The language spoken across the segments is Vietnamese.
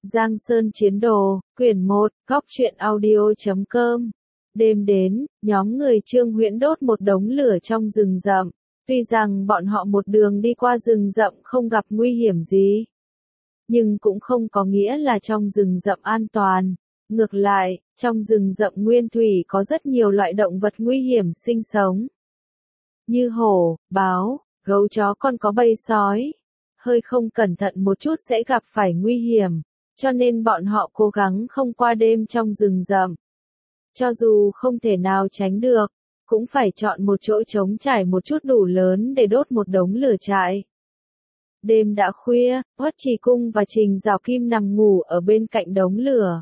Giang Sơn Chiến Đồ, quyển 1, góc truyện audio.com. Đêm đến, nhóm người Trương Huyễn đốt một đống lửa trong rừng rậm. Tuy rằng bọn họ một đường đi qua rừng rậm không gặp nguy hiểm gì, nhưng cũng không có nghĩa là trong rừng rậm an toàn. Ngược lại, trong rừng rậm nguyên thủy có rất nhiều loại động vật nguy hiểm sinh sống. Như hổ, báo, gấu chó còn có bầy sói. Hơi không cẩn thận một chút sẽ gặp phải nguy hiểm, cho nên bọn họ cố gắng không qua đêm trong rừng rậm. Cho dù không thể nào tránh được, cũng phải chọn một chỗ trống trải một chút đủ lớn để đốt một đống lửa trại. Đêm đã khuya, Hoắc Trì Cung và Trình Giảo Kim nằm ngủ ở bên cạnh đống lửa.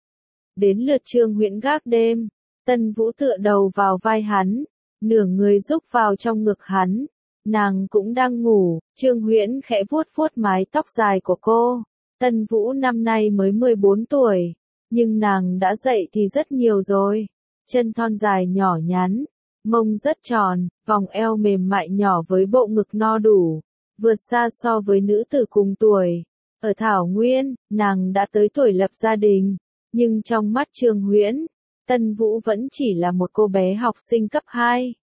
Đến lượt Trương Huyễn gác đêm, Tân Vũ tựa đầu vào vai hắn, nửa người rúc vào trong ngực hắn. Nàng cũng đang ngủ, Trương Huyễn khẽ vuốt vuốt mái tóc dài của cô. Tân Vũ năm nay mới 14 tuổi, nhưng nàng đã dậy thì rất nhiều rồi. Chân thon dài nhỏ nhắn, mông rất tròn, vòng eo mềm mại nhỏ với bộ ngực no đủ, vượt xa so với nữ tử cùng tuổi. Ở Thảo Nguyên, nàng đã tới tuổi lập gia đình, nhưng trong mắt Trương Huyễn, Tân Vũ vẫn chỉ là một cô bé học sinh cấp 2.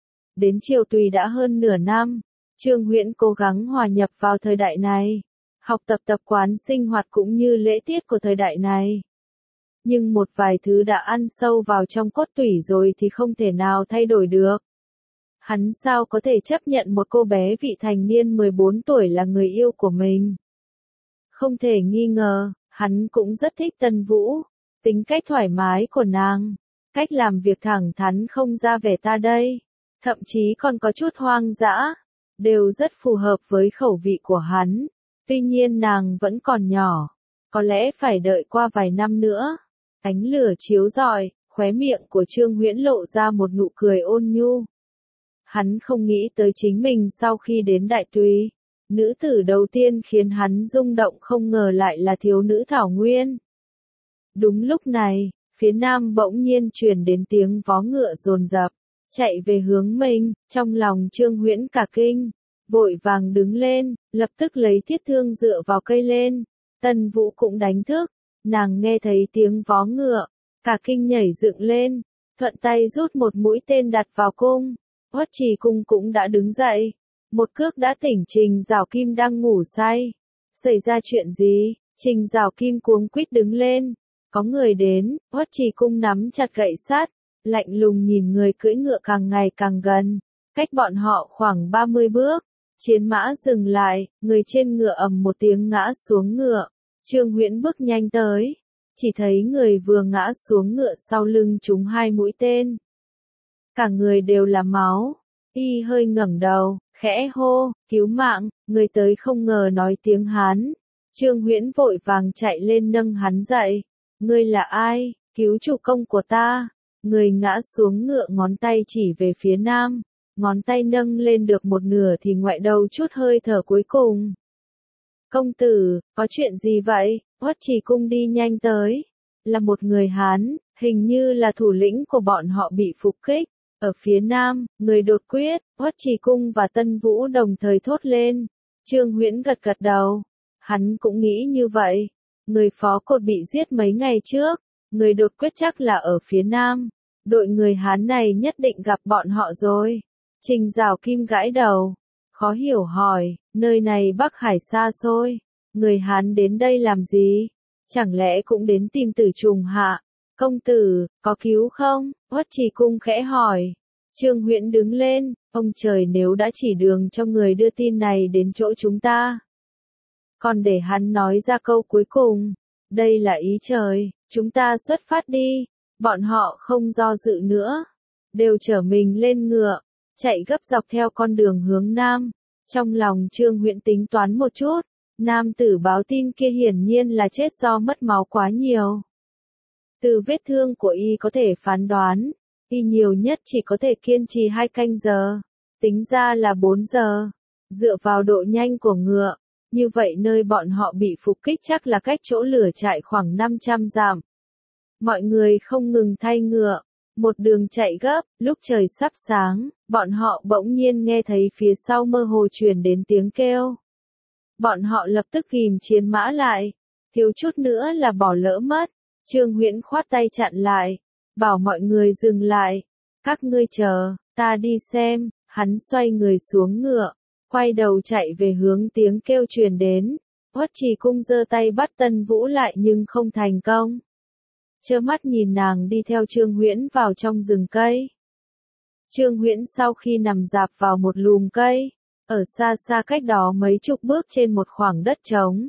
Đến chiều tùy đã hơn nửa năm, Trương Huyễn cố gắng hòa nhập vào thời đại này, học tập tập quán sinh hoạt cũng như lễ tiết của thời đại này. Nhưng một vài thứ đã ăn sâu vào trong cốt tủy rồi thì không thể nào thay đổi được. Hắn sao có thể chấp nhận một cô bé vị thành niên 14 tuổi là người yêu của mình? Không thể nghi ngờ, hắn cũng rất thích Tân Vũ, tính cách thoải mái của nàng, cách làm việc thẳng thắn không ra vẻ ta đây, thậm chí còn có chút hoang dã, đều rất phù hợp với khẩu vị của hắn. Tuy nhiên nàng vẫn còn nhỏ, có lẽ phải đợi qua vài năm nữa. Ánh lửa chiếu rọi, khóe miệng của Trương Huyễn lộ ra một nụ cười ôn nhu. Hắn không nghĩ tới chính mình sau khi đến Đại Tùy, nữ tử đầu tiên khiến hắn rung động không ngờ lại là thiếu nữ Thảo Nguyên. Đúng lúc này, phía nam bỗng nhiên truyền đến tiếng vó ngựa dồn dập, chạy về hướng mình, trong lòng Trương Huyễn cả kinh, vội vàng đứng lên, lập tức lấy thiết thương dựa vào cây lên. Tân Vũ cũng đánh thức, nàng nghe thấy tiếng vó ngựa, cả kinh nhảy dựng lên, thuận tay rút một mũi tên đặt vào cung. Hoắc Trì Cung cũng đã đứng dậy, một cước đã tỉnh Trình Giảo Kim đang ngủ say. Xảy ra chuyện gì? Trình Giảo Kim cuống quýt đứng lên. Có người đến, Hoắc Trì Cung nắm chặt gậy sắt, lạnh lùng nhìn người cưỡi ngựa càng ngày càng gần, cách bọn họ khoảng 30 bước. Chiến mã dừng lại, người trên ngựa ầm một tiếng ngã xuống ngựa. Trương Huyễn bước nhanh tới, chỉ thấy người vừa ngã xuống ngựa sau lưng trúng 2 mũi tên. Cả người đều là máu, y hơi ngẩng đầu, khẽ hô, cứu mạng, người tới không ngờ nói tiếng Hán. Trương Huyễn vội vàng chạy lên nâng hắn dậy. Ngươi là ai? Cứu chủ công của ta. Người ngã xuống ngựa ngón tay chỉ về phía nam, ngón tay nâng lên được một nửa thì ngoại đầu chút hơi thở cuối cùng. Công tử, có chuyện gì vậy? Hoắc Trì Cung đi nhanh tới. Là một người Hán, hình như là thủ lĩnh của bọn họ bị phục kích. Ở phía nam, người đột quyết, Hoắc Trì Cung và Tân Vũ đồng thời thốt lên. Trương Huyễn gật gật đầu. Hắn cũng nghĩ như vậy. Người phó cột bị giết mấy ngày trước. Người đột quyết chắc là ở phía nam. Đội người Hán này nhất định gặp bọn họ rồi. Trình Giảo Kim gãi đầu, khó hiểu hỏi, nơi này Bắc Hải xa xôi, người Hán đến đây làm gì? Chẳng lẽ cũng đến tìm Tử Trùng hạ? Công tử, có cứu không? Hoắc Trì Cung khẽ hỏi. Trương Huyễn đứng lên, ông trời nếu đã chỉ đường cho người đưa tin này đến chỗ chúng ta, còn để hắn nói ra câu cuối cùng, đây là ý trời, chúng ta xuất phát đi. Bọn họ không do dự nữa, đều chở mình lên ngựa, chạy gấp dọc theo con đường hướng nam. Trong lòng Trương Huyễn tính toán một chút, nam tử báo tin kia hiển nhiên là chết do mất máu quá nhiều. Từ vết thương của y có thể phán đoán, y nhiều nhất chỉ có thể kiên trì 2 canh giờ, tính ra là 4 giờ. Dựa vào độ nhanh của ngựa, như vậy nơi bọn họ bị phục kích chắc là cách chỗ lửa trại khoảng 500 dặm. Mọi người không ngừng thay ngựa, một đường chạy gấp. Lúc trời sắp sáng, bọn họ bỗng nhiên nghe thấy phía sau mơ hồ truyền đến tiếng kêu. Bọn họ lập tức ghim chiến mã lại, thiếu chút nữa là bỏ lỡ mất. Trương Huyễn khoát tay chặn lại, bảo mọi người dừng lại. Các ngươi chờ, ta đi xem. Hắn xoay người xuống ngựa, quay đầu chạy về hướng tiếng kêu truyền đến. Uất Trì Cung giơ tay bắt Tân Vũ lại nhưng không thành công. Trơ mắt nhìn nàng đi theo Trương Huyễn vào trong rừng cây. Trương Huyễn sau khi nằm rạp vào một lùm cây, ở xa xa cách đó mấy chục bước trên một khoảng đất trống.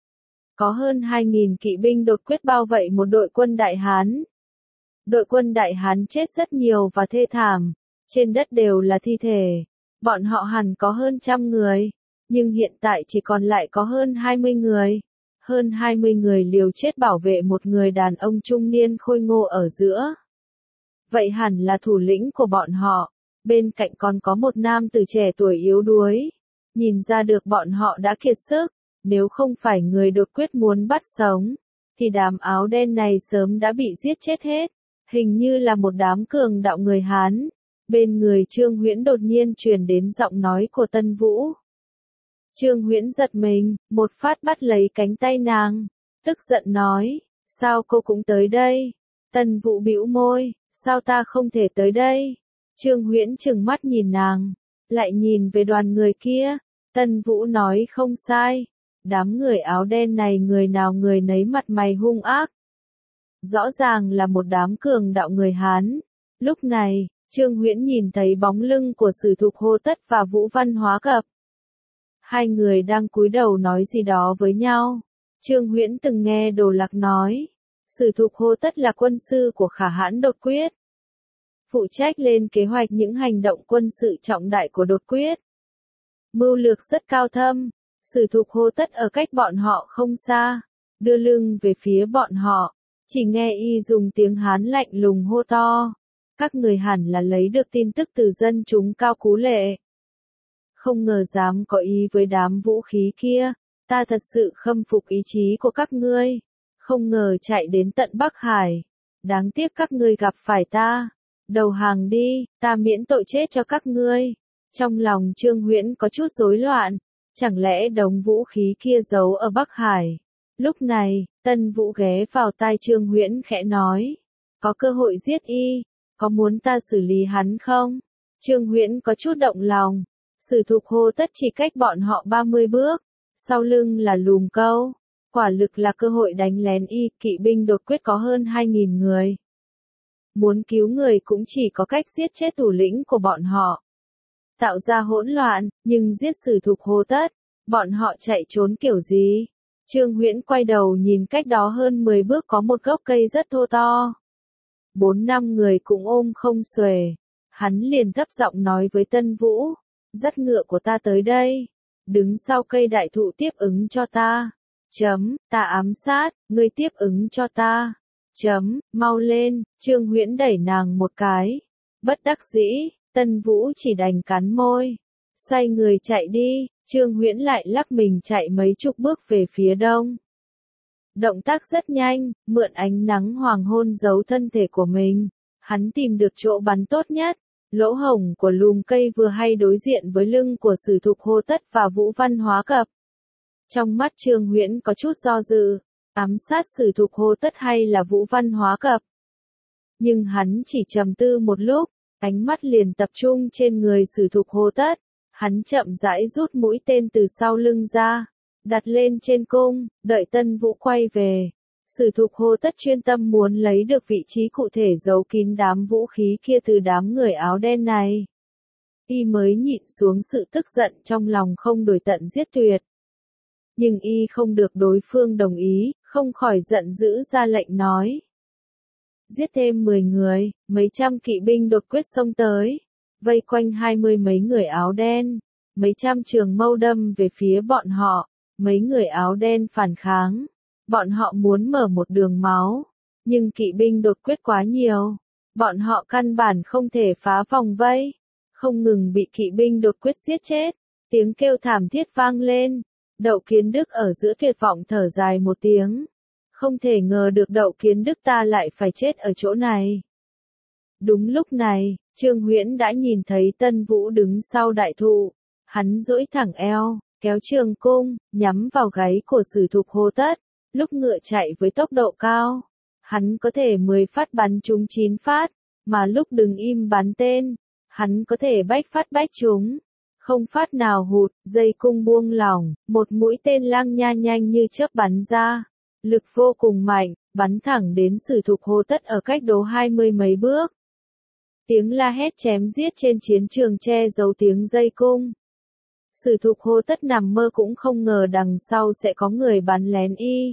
Có hơn 2.000 kỵ binh đột quyết bao vây một đội quân Đại Hán. Đội quân Đại Hán chết rất nhiều và thê thảm, trên đất đều là thi thể. Bọn họ hẳn có hơn 100 người, nhưng hiện tại chỉ còn lại có hơn 20 người. Hơn 20 người liều chết bảo vệ một người đàn ông trung niên khôi ngô ở giữa. Vậy hẳn là thủ lĩnh của bọn họ. Bên cạnh còn có một nam tử trẻ tuổi yếu đuối. Nhìn ra được bọn họ đã kiệt sức. Nếu không phải người đột quyết muốn bắt sống, thì đám áo đen này sớm đã bị giết chết hết. Hình như là một đám cường đạo người Hán. Bên người Trương Huyễn đột nhiên truyền đến giọng nói của Tân Vũ. Trương Huyễn giật mình, một phát bắt lấy cánh tay nàng, tức giận nói, sao cô cũng tới đây? Tân Vũ bĩu môi, sao ta không thể tới đây? Trương Huyễn trừng mắt nhìn nàng, lại nhìn về đoàn người kia. Tân Vũ nói không sai, đám người áo đen này người nào người nấy mặt mày hung ác. Rõ ràng là một đám cường đạo người Hán. Lúc này, Trương Huyễn nhìn thấy bóng lưng của Sử Thục Hô Tất và Vũ Văn Hóa Cập. Hai người đang cúi đầu nói gì đó với nhau. Trương Huyễn từng nghe Đồ Lạc nói, Sử Thục Hô Tất là quân sư của Khả Hãn đột quyết, phụ trách lên kế hoạch những hành động quân sự trọng đại của đột quyết. Mưu lược rất cao thâm. Sử Thục Hô Tất ở cách bọn họ không xa, đưa lưng về phía bọn họ, chỉ nghe y dùng tiếng Hán lạnh lùng hô to. Các người hẳn là lấy được tin tức từ dân chúng Cao Cú Lệ. Không ngờ dám có ý với đám vũ khí kia, ta thật sự khâm phục ý chí của các ngươi. Không ngờ chạy đến tận Bắc Hải. Đáng tiếc các ngươi gặp phải ta. Đầu hàng đi, ta miễn tội chết cho các ngươi. Trong lòng Trương Huyễn có chút rối loạn. Chẳng lẽ đống vũ khí kia giấu ở Bắc Hải? Lúc này, Tân Vũ ghé vào tai Trương Huyễn khẽ nói. Có cơ hội giết y, có muốn ta xử lý hắn không? Trương Huyễn có chút động lòng. Sử Thục Hô Tất chỉ cách bọn họ 30 bước. Sau lưng là lùm câu. Quả lực là cơ hội đánh lén y. Kỵ binh đột quyết có hơn 2.000 người. Muốn cứu người cũng chỉ có cách giết chết thủ lĩnh của bọn họ. Tạo ra hỗn loạn, nhưng giết Sử Thục Hô Tất. Bọn họ chạy trốn kiểu gì? Trương Huyễn quay đầu nhìn cách đó hơn 10 bước có một gốc cây rất thô to. 4-5 người cũng ôm không xuể. Hắn liền thấp giọng nói với Tân Vũ. Dắt ngựa của ta tới đây. Đứng sau cây đại thụ tiếp ứng cho ta. Ta ám sát, ngươi tiếp ứng cho ta. Mau lên. Trương Huyễn đẩy nàng một cái. Bất đắc dĩ, Tân Vũ chỉ đành cắn môi. Xoay người chạy đi. Trương Huyễn lại lắc mình chạy mấy chục bước về phía đông. Động tác rất nhanh, mượn ánh nắng hoàng hôn giấu thân thể của mình. Hắn tìm được chỗ bắn tốt nhất. Lỗ hổng của lùm cây vừa hay đối diện với lưng của Sử Thục Hô Tất và Vũ Văn Hóa Cập. Trong mắt Trương Huyễn có chút do dự, ám sát Sử Thục Hô Tất hay là Vũ Văn Hóa Cập. Nhưng hắn chỉ trầm tư một lúc, ánh mắt liền tập trung trên người Sử Thục Hô Tất. Hắn chậm rãi rút mũi tên từ sau lưng ra, đặt lên trên cung, đợi Tân Vũ quay về. Sử Thục Hô Tất chuyên tâm muốn lấy được vị trí cụ thể giấu kín đám vũ khí kia từ đám người áo đen này. Y mới nhịn xuống sự tức giận trong lòng không đổi tận giết tuyệt. Nhưng y không được đối phương đồng ý, không khỏi giận dữ ra lệnh nói. Giết thêm 10 người, mấy trăm kỵ binh đột quyết xông tới, vây quanh 20 mấy người áo đen, mấy trăm trường mâu đâm về phía bọn họ, mấy người áo đen phản kháng. Bọn họ muốn mở một đường máu, nhưng kỵ binh đột quyết quá nhiều. Bọn họ căn bản không thể phá vòng vây, không ngừng bị kỵ binh đột quyết giết chết. Tiếng kêu thảm thiết vang lên. Đậu Kiến Đức ở giữa tuyệt vọng thở dài một tiếng. Không thể ngờ được Đậu Kiến Đức ta lại phải chết ở chỗ này. Đúng lúc này, Trương Huyễn đã nhìn thấy Tân Vũ đứng sau đại thụ. Hắn duỗi thẳng eo, kéo trường cung, nhắm vào gáy của Sử Thục Hô Tất. Lúc ngựa chạy với tốc độ cao, hắn có thể 10 phát bắn trúng 9 phát, mà lúc đứng im bắn tên, hắn có thể bách phát bách trúng. Không phát nào hụt, dây cung buông lỏng, một mũi tên lang nha nhanh như chớp bắn ra. Lực vô cùng mạnh, bắn thẳng đến Sử Thục Hô Tất ở cách đó 20 mấy bước. Tiếng la hét chém giết trên chiến trường che giấu tiếng dây cung. Sử Thục Hô Tất nằm mơ cũng không ngờ đằng sau sẽ có người bắn lén y.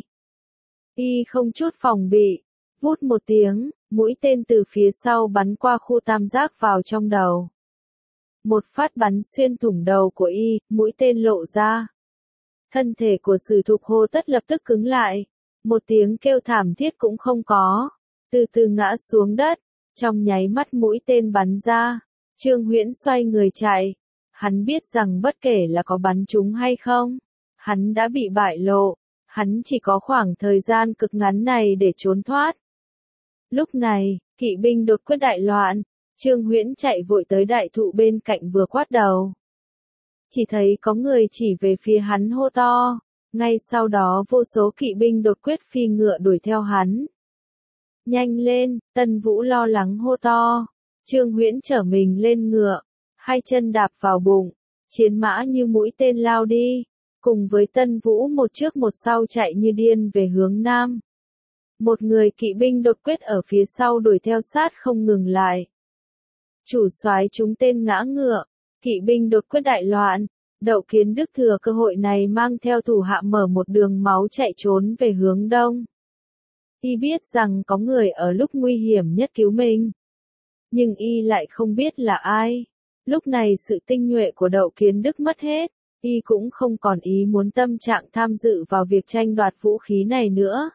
Y không chút phòng bị, vút một tiếng, mũi tên từ phía sau bắn qua khu tam giác vào trong đầu. Một phát bắn xuyên thủng đầu của y, mũi tên lộ ra. Thân thể của Sử Thục Hô Tất lập tức cứng lại, một tiếng kêu thảm thiết cũng không có, từ từ ngã xuống đất, trong nháy mắt mũi tên bắn ra. Trương Huyễn xoay người chạy, hắn biết rằng bất kể là có bắn trúng hay không, hắn đã bị bại lộ, hắn chỉ có khoảng thời gian cực ngắn này để trốn thoát. Lúc này, kỵ binh đột quyết đại loạn, Trương Huyễn chạy vội tới đại thụ bên cạnh vừa quát đầu. Chỉ thấy có người chỉ về phía hắn hô to, ngay sau đó vô số kỵ binh đột quyết phi ngựa đuổi theo hắn. Nhanh lên, Tân Vũ lo lắng hô to. Trương Huyễn trở mình lên ngựa, hai chân đạp vào bụng, chiến mã như mũi tên lao đi, cùng với Tân Vũ một trước một sau chạy như điên về hướng nam. Một người kỵ binh đột quyết ở phía sau đuổi theo sát không ngừng lại. Chủ soái chúng tên ngã ngựa, kỵ binh đột quyết đại loạn, Đậu Kiến Đức thừa cơ hội này mang theo thủ hạ mở một đường máu chạy trốn về hướng đông. Y biết rằng có người ở lúc nguy hiểm nhất cứu mình, nhưng y lại không biết là ai. Lúc này sự tinh nhuệ của Đậu Kiến Đức mất hết, y cũng không còn ý muốn tâm trạng tham dự vào việc tranh đoạt vũ khí này nữa.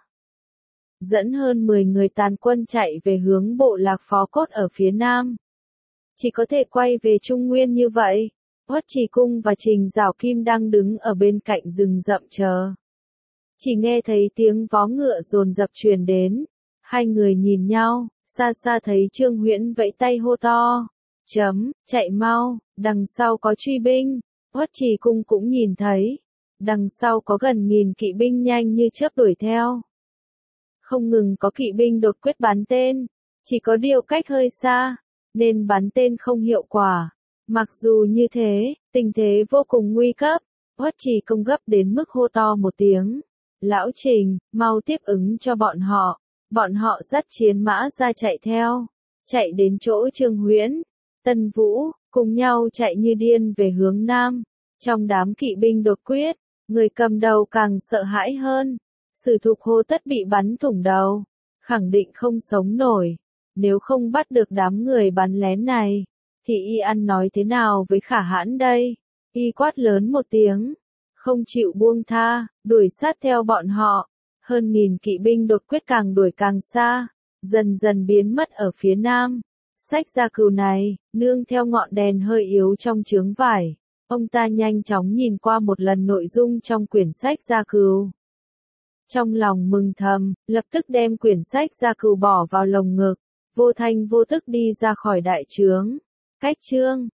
Dẫn hơn 10 người tàn quân chạy về hướng bộ lạc Phó Cốt ở phía nam. Chỉ có thể quay về Trung Nguyên như vậy. Uất Trì Cung và Trình Giảo Kim đang đứng ở bên cạnh rừng rậm chờ. Chỉ nghe thấy tiếng vó ngựa dồn dập truyền đến. Hai người nhìn nhau, xa xa thấy Trương Huyễn vẫy tay hô to. Chạy mau, đằng sau có truy binh. Uất Trì Cung cũng nhìn thấy. Đằng sau có gần 1000 kỵ binh nhanh như chớp đuổi theo. Không ngừng có kỵ binh đột quyết bắn tên. Chỉ có điều cách hơi xa, nên bắn tên không hiệu quả. Mặc dù như thế, tình thế vô cùng nguy cấp. Uất Trì Công gấp đến mức hô to một tiếng. Lão Trình, mau tiếp ứng cho bọn họ. Bọn họ dắt chiến mã ra chạy theo. Chạy đến chỗ Trương Huyễn, Tân Vũ, cùng nhau chạy như điên về hướng nam. Trong đám kỵ binh đột quyết, người cầm đầu càng sợ hãi hơn. Sử Thục Hô Tất bị bắn thủng đầu, khẳng định không sống nổi. Nếu không bắt được đám người bắn lén này, thì y ăn nói thế nào với Khả Hãn đây? Y quát lớn một tiếng, không chịu buông tha, đuổi sát theo bọn họ. Hơn 1000 kỵ binh đột quyết càng đuổi càng xa, dần dần biến mất ở phía nam. Sách Gia Cừu này, nương theo ngọn đèn hơi yếu trong chướng vải, ông ta nhanh chóng nhìn qua một lần nội dung trong quyển sách Gia Cừu. Trong lòng mừng thầm, lập tức đem quyển sách Gia Cừu bỏ vào lồng ngực, vô thanh vô tức đi ra khỏi đại trướng. Cách chương